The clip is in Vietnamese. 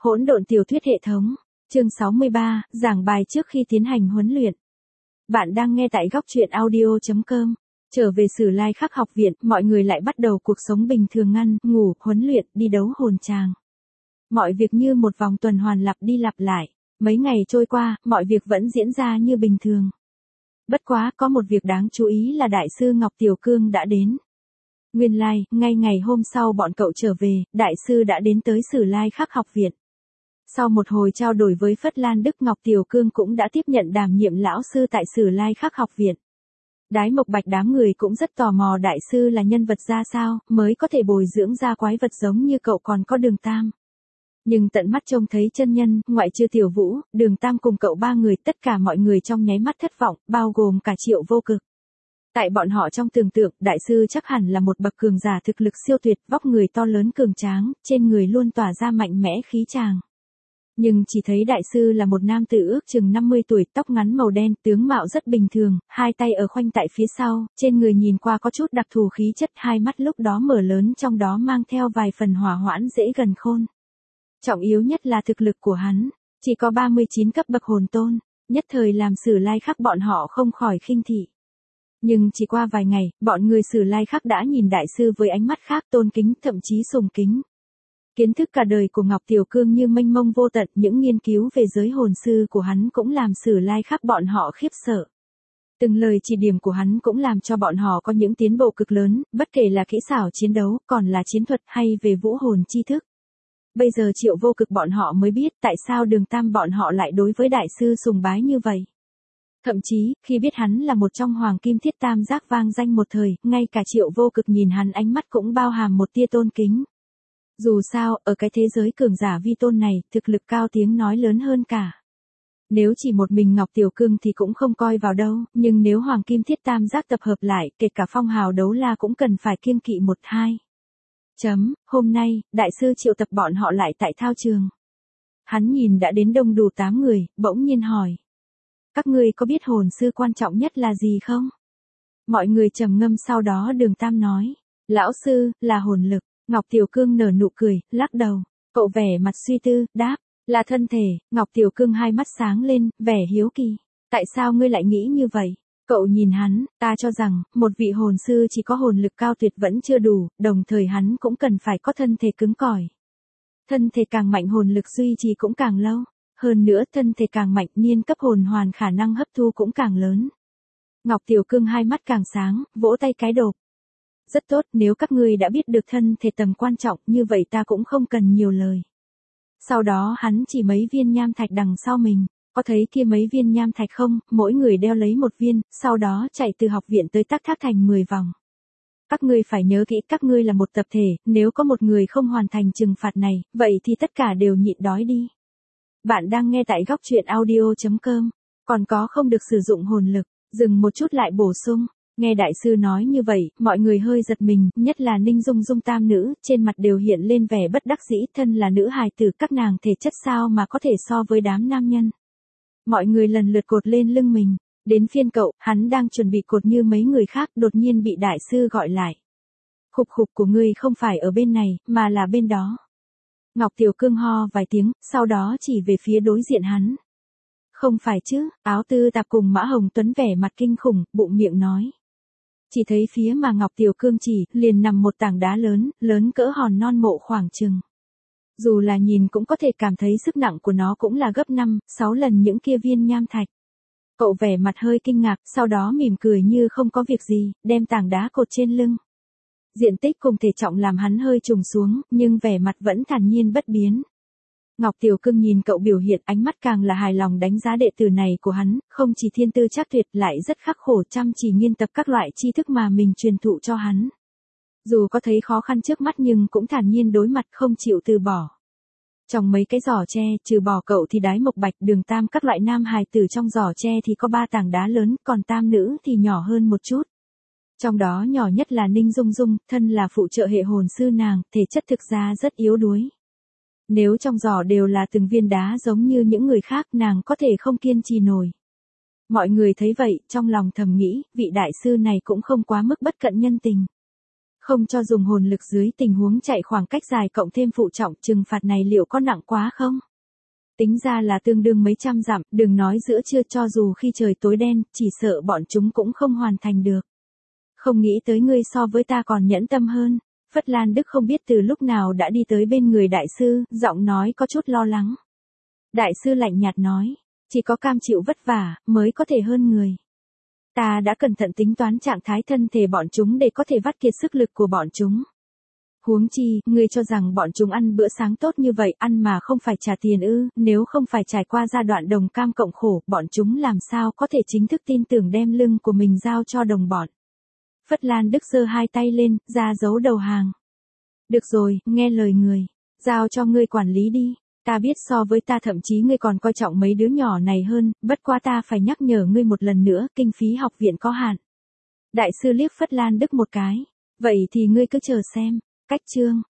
Hỗn độn tiểu thuyết hệ thống, chương 63, giảng bài trước khi tiến hành huấn luyện. Bạn đang nghe tại góc truyện audio.com. Trở về Sử Lai Khắc học viện, mọi người lại bắt đầu cuộc sống bình thường ăn, ngủ, huấn luyện, đi đấu hồn tràng. Mọi việc như một vòng tuần hoàn lặp đi lặp lại. Mấy ngày trôi qua, mọi việc vẫn diễn ra như bình thường. Bất quá, có một việc đáng chú ý là Đại sư Ngọc Tiểu Cương đã đến. Nguyên lai, ngay ngày hôm sau bọn cậu trở về, Đại sư đã đến tới Sử Lai Khắc học viện. Sau một hồi trao đổi với Phất Lan Đức, Ngọc Tiểu Cương cũng đã tiếp nhận đảm nhiệm lão sư tại Sử Lai Khắc học viện. Đái Mộc Bạch đám người cũng rất tò mò Đại sư là nhân vật ra sao, mới có thể bồi dưỡng ra quái vật giống như cậu còn có Đường Tam. Nhưng tận mắt trông thấy chân nhân, ngoại trừ Tiểu Vũ, Đường Tam cùng cậu ba người, tất cả mọi người trong nháy mắt thất vọng, bao gồm cả Triệu Vô Cực. Tại bọn họ trong tưởng tượng, Đại sư chắc hẳn là một bậc cường giả thực lực siêu tuyệt, vóc người to lớn cường tráng, trên người luôn tỏa ra mạnh mẽ khí tràng. Nhưng chỉ thấy Đại sư là một nam tử ước chừng 50 tuổi, tóc ngắn màu đen, tướng mạo rất bình thường, hai tay ở khoanh tại phía sau, trên người nhìn qua có chút đặc thù khí chất, hai mắt lúc đó mở lớn, trong đó mang theo vài phần hỏa hoãn dễ gần khôn. Trọng yếu nhất là thực lực của hắn, chỉ có 39 cấp bậc hồn tôn, nhất thời làm Sử Lai Khắc bọn họ không khỏi khinh thị. Nhưng chỉ qua vài ngày, bọn người Sử Lai Khắc đã nhìn Đại sư với ánh mắt khác, tôn kính, thậm chí sùng kính. Kiến thức cả đời của Ngọc Tiểu Cương như mênh mông vô tận, những nghiên cứu về giới hồn sư của hắn cũng làm Sử Lai Khắc bọn họ khiếp sợ. Từng lời chỉ điểm của hắn cũng làm cho bọn họ có những tiến bộ cực lớn, bất kể là kỹ xảo chiến đấu, còn là chiến thuật hay về vũ hồn tri thức. Bây giờ Triệu Vô Cực bọn họ mới biết tại sao Đường Tam bọn họ lại đối với Đại sư sùng bái như vậy. Thậm chí, khi biết hắn là một trong Hoàng Kim Thiết Tam Giác vang danh một thời, ngay cả Triệu Vô Cực nhìn hắn ánh mắt cũng bao hàm một tia tôn kính. Dù sao, ở cái thế giới cường giả vi tôn này, thực lực cao tiếng nói lớn hơn cả. Nếu chỉ một mình Ngọc Tiểu Cương thì cũng không coi vào đâu, nhưng nếu Hoàng Kim Thiết Tam Giác tập hợp lại, kể cả phong hào đấu la cũng cần phải kiêng kỵ một hai. Hôm nay, Đại sư triệu tập bọn họ lại tại thao trường. Hắn nhìn đã đến đông đủ 8 người, bỗng nhiên hỏi. Các ngươi có biết hồn sư quan trọng nhất là gì không? Mọi người trầm ngâm, sau đó Đường Tam nói. Lão sư, là hồn lực. Ngọc Tiểu Cương nở nụ cười, lắc đầu. Cậu vẻ mặt suy tư, đáp. Là thân thể. Ngọc Tiểu Cương hai mắt sáng lên, vẻ hiếu kỳ. Tại sao ngươi lại nghĩ như vậy? Cậu nhìn hắn, ta cho rằng, một vị hồn sư chỉ có hồn lực cao tuyệt vẫn chưa đủ, đồng thời hắn cũng cần phải có thân thể cứng cỏi. Thân thể càng mạnh hồn lực duy trì cũng càng lâu. Hơn nữa thân thể càng mạnh, niên cấp hồn hoàn khả năng hấp thu cũng càng lớn. Ngọc Tiểu Cương hai mắt càng sáng, vỗ tay cái đột. Rất tốt, nếu các ngươi đã biết được thân thể tầm quan trọng, như vậy ta cũng không cần nhiều lời. Sau đó hắn chỉ mấy viên nham thạch đằng sau mình. Có thấy kia mấy viên nham thạch không, mỗi người đeo lấy một viên, sau đó chạy từ học viện tới Tắc Thác Thành 10 vòng. Các ngươi phải nhớ kỹ, các ngươi là một tập thể, nếu có một người không hoàn thành trừng phạt này, vậy thì tất cả đều nhịn đói đi. Bạn đang nghe tại góc truyện audio.com, còn có không được sử dụng hồn lực, dừng một chút lại bổ sung. Nghe Đại sư nói như vậy, mọi người hơi giật mình, nhất là Ninh Dung Dung tam nữ, trên mặt đều hiện lên vẻ bất đắc dĩ, thân là nữ hài tử, các nàng thể chất sao mà có thể so với đám nam nhân. Mọi người lần lượt cột lên lưng mình, đến phiên cậu, hắn đang chuẩn bị cột như mấy người khác, đột nhiên bị Đại sư gọi lại. Khục khục của ngươi không phải ở bên này, mà là bên đó. Ngọc Tiểu Cương ho vài tiếng, sau đó chỉ về phía đối diện hắn. Không phải chứ, Áo Tư Tạp cùng Mã Hồng Tuấn vẻ mặt kinh khủng, bụng miệng nói. Chỉ thấy phía mà Ngọc Tiểu Cương chỉ, liền nằm một tảng đá lớn, lớn cỡ hòn non mộ khoảng chừng. Dù là nhìn cũng có thể cảm thấy sức nặng của nó cũng là gấp 5, 6 lần những kia viên nham thạch. Cậu vẻ mặt hơi kinh ngạc, sau đó mỉm cười như không có việc gì, đem tảng đá cột trên lưng. Diện tích cùng thể trọng làm hắn hơi trùng xuống, nhưng vẻ mặt vẫn thản nhiên bất biến. Ngọc Tiểu Cương nhìn cậu biểu hiện, ánh mắt càng là hài lòng đánh giá đệ tử này của hắn, không chỉ thiên tư chắc tuyệt lại rất khắc khổ chăm chỉ nghiên tập các loại tri thức mà mình truyền thụ cho hắn. Dù có thấy khó khăn trước mắt nhưng cũng thản nhiên đối mặt, không chịu từ bỏ. Trong mấy cái giỏ tre, trừ bỏ cậu thì Đái Mộc Bạch, Đường Tam các loại nam hài tử trong giỏ tre thì có 3 tảng đá lớn, còn tam nữ thì nhỏ hơn một chút. Trong đó nhỏ nhất là Ninh Dung Dung, thân là phụ trợ hệ hồn sư nàng, thể chất thực ra rất yếu đuối. Nếu trong giỏ đều là từng viên đá giống như những người khác, nàng có thể không kiên trì nổi. Mọi người thấy vậy, trong lòng thầm nghĩ, vị đại sư này cũng không quá mức bất cận nhân tình. Không cho dùng hồn lực dưới tình huống chạy khoảng cách dài cộng thêm phụ trọng, trừng phạt này liệu có nặng quá không? Tính ra là tương đương mấy trăm dặm, đừng nói giữa trưa, cho dù khi trời tối đen, chỉ sợ bọn chúng cũng không hoàn thành được. Không nghĩ tới ngươi so với ta còn nhẫn tâm hơn. Phất Lan Đức không biết từ lúc nào đã đi tới bên người đại sư, giọng nói có chút lo lắng. Đại sư lạnh nhạt nói, chỉ có cam chịu vất vả, mới có thể hơn người. Ta đã cẩn thận tính toán trạng thái thân thể bọn chúng để có thể vắt kiệt sức lực của bọn chúng. Huống chi, ngươi cho rằng bọn chúng ăn bữa sáng tốt như vậy, ăn mà không phải trả tiền ư? Nếu không phải trải qua giai đoạn đồng cam cộng khổ, bọn chúng làm sao có thể chính thức tin tưởng đem lưng của mình giao cho đồng bọn. Phất Lan Đức giơ hai tay lên, ra dấu đầu hàng. Được rồi, nghe lời người. Giao cho ngươi quản lý đi. Ta biết so với ta thậm chí ngươi còn coi trọng mấy đứa nhỏ này hơn, bất quá ta phải nhắc nhở ngươi một lần nữa, kinh phí học viện có hạn. Đại sư liếc Phất Lan Đức một cái. Vậy thì ngươi cứ chờ xem. Cách chương.